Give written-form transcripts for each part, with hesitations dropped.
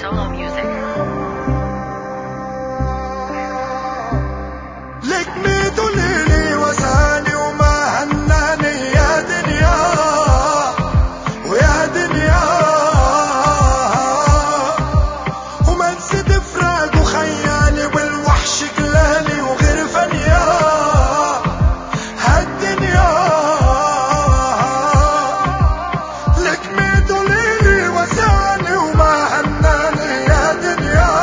Solo music. لك ميت ليلي وساني وما هناني يا دنيا ويا دنيا، وما نسيت فراق وخيالي والوحش قلالي وغير فنيا هالدنيا. لك ميت ليلي وساني وما هناني يا دنيا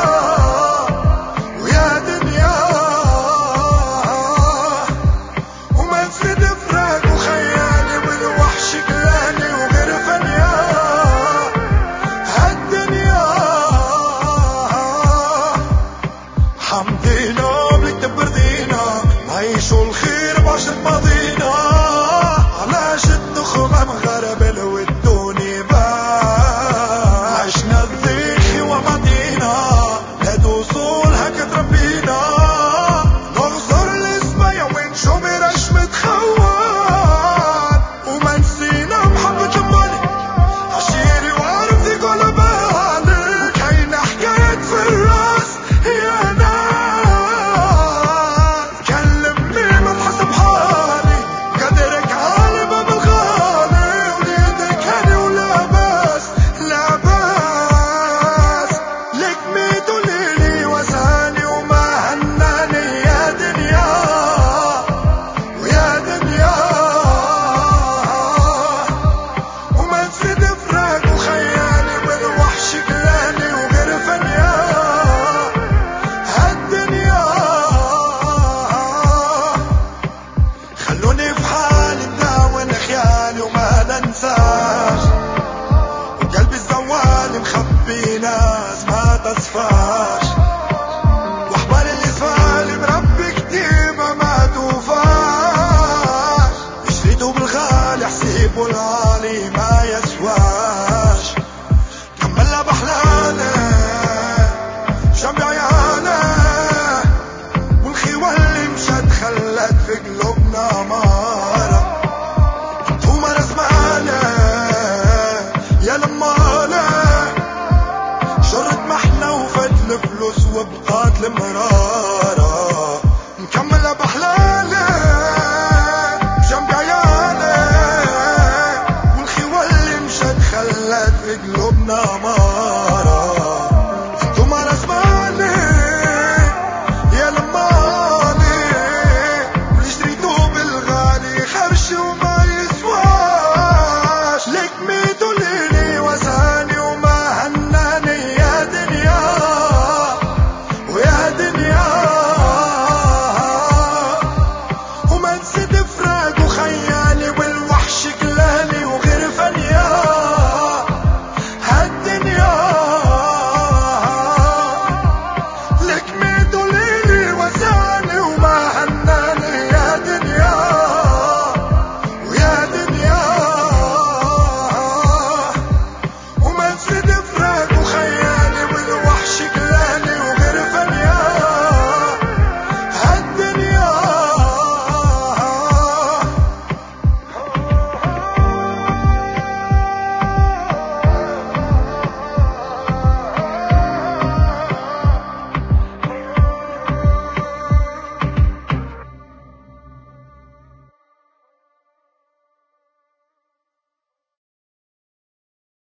ويا دنيا، وما نسيت فراق وخيالي والوحش قلالي وغير فنيا هالدنيا. حمدينا بكتب رضينا نعيشوا الخير بعشرة ماضينا، علاش الدخمة مغربل والدوني بان عشنا الذيخ وماضينا هاد وصول هكا تربينا، نغزر الاسماء ونشو براش متخوان، وما نسينا محبة جمالي عشيري وعارف ذيك ولا بالك، كاينة حكايات في الراس يا ناس، كلمني ما تحسب حالي قدرك عالم بالغالي، وليدك هاني ولا باس لا باس. لك ميت ليلي وساني وما هناني يا دنيا ويا دنيا، وما نسيت فراق وخيالي والوحش قلالي وغير فنيا هالدنيا. خلوني في حالي نداول خيالي وما ننساش، وقلبي الزوال مخبي ناس ما تصفاش، واحبال اللي سفالي مربي كتيبة ما توفاش، اشتريته بالغالي حسيبه العالي ما يسواش، كملها بحلالي جنبي عيالي، والخيوة اللي مشت خلت في قلوبنا مارة، انتو ما رزمالي يا لمالي، شرت محنا وفات الفلوس وبقات المرا.